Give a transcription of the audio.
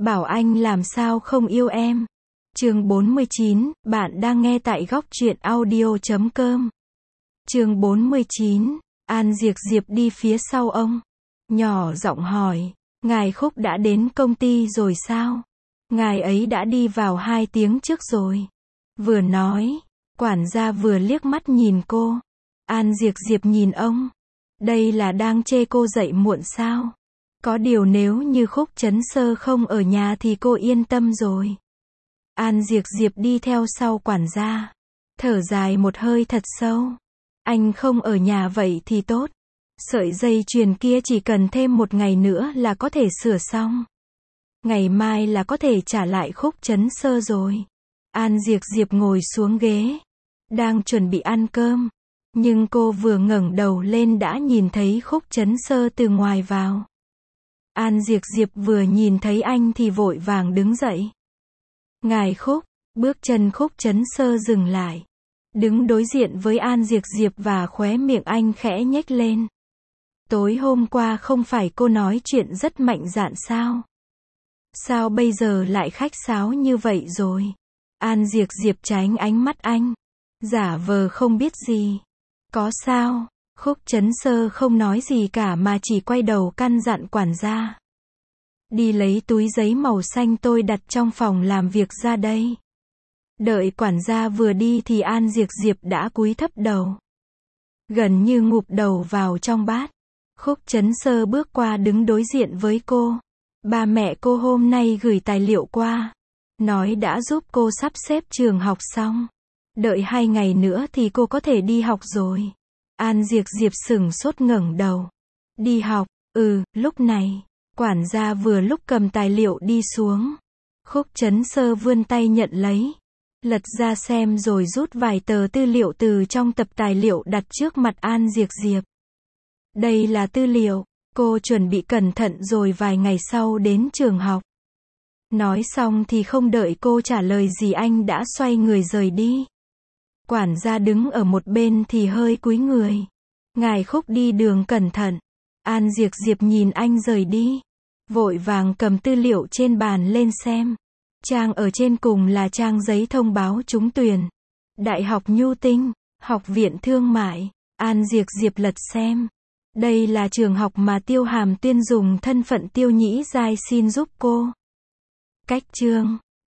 bảo anh làm sao không yêu em. Chương 49, bạn đang nghe tại góc truyện audio.com. Chương 49, An Diệc Diệp đi phía sau ông. Nhỏ giọng hỏi, ngài Khúc đã đến công ty rồi sao? Ngài ấy đã đi vào 2 tiếng trước rồi. Vừa nói, quản gia vừa liếc mắt nhìn cô. An Diệc Diệp nhìn ông. Đây là đang chê cô dậy muộn sao? Có điều nếu như Khúc Chấn Sơ không ở nhà thì cô yên tâm rồi. An Diệc Diệp đi theo sau quản gia. Thở dài một hơi thật sâu. Anh không ở nhà vậy thì tốt. Sợi dây chuyền kia chỉ cần thêm 1 ngày nữa là có thể sửa xong. Ngày mai là có thể trả lại Khúc Chấn Sơ rồi. An Diệc Diệp ngồi xuống ghế. Đang chuẩn bị ăn cơm. Nhưng cô vừa ngẩng đầu lên đã nhìn thấy Khúc Chấn Sơ từ ngoài vào. An Diệc Diệp vừa nhìn thấy anh thì vội vàng đứng dậy. Ngài Khúc, bước chân Khúc Chấn Sơ dừng lại. Đứng đối diện với An Diệc Diệp và khóe miệng anh khẽ nhếch lên. Tối hôm qua không phải cô nói chuyện rất mạnh dạn sao? Sao bây giờ lại khách sáo như vậy rồi? An Diệc Diệp tránh ánh mắt anh. Giả vờ không biết gì. Có sao? Khúc Chấn Sơ không nói gì cả mà chỉ quay đầu căn dặn quản gia. Đi lấy túi giấy màu xanh tôi đặt trong phòng làm việc ra đây. Đợi quản gia vừa đi thì An Diệc Diệp đã cúi thấp đầu. Gần như ngụp đầu vào trong bát. Khúc Chấn Sơ bước qua đứng đối diện với cô. Ba mẹ cô hôm nay gửi tài liệu qua. Nói đã giúp cô sắp xếp trường học xong. Đợi 2 ngày nữa thì cô có thể đi học rồi. An Diệc Diệp sửng sốt ngẩng đầu. Đi học, lúc này, quản gia vừa lúc cầm tài liệu đi xuống. Khúc Chấn Sơ vươn tay nhận lấy. Lật ra xem rồi rút vài tờ tư liệu từ trong tập tài liệu đặt trước mặt An Diệc Diệp. Đây là tư liệu, cô chuẩn bị cẩn thận rồi vài ngày sau đến trường học. Nói xong thì không đợi cô trả lời gì anh đã xoay người rời đi. Quản gia đứng ở một bên thì hơi cúi người. Ngài Khúc đi đường cẩn thận. An Diệc Diệp nhìn anh rời đi. Vội vàng cầm tư liệu trên bàn lên xem. Trang ở trên cùng là trang giấy thông báo trúng tuyển. Đại học Nhu Tinh, Học viện Thương mại. An Diệc Diệp lật xem. Đây là trường học mà Tiêu Hàm Tuyên dùng thân phận Tiêu Nhĩ Giai xin giúp cô. Cách chương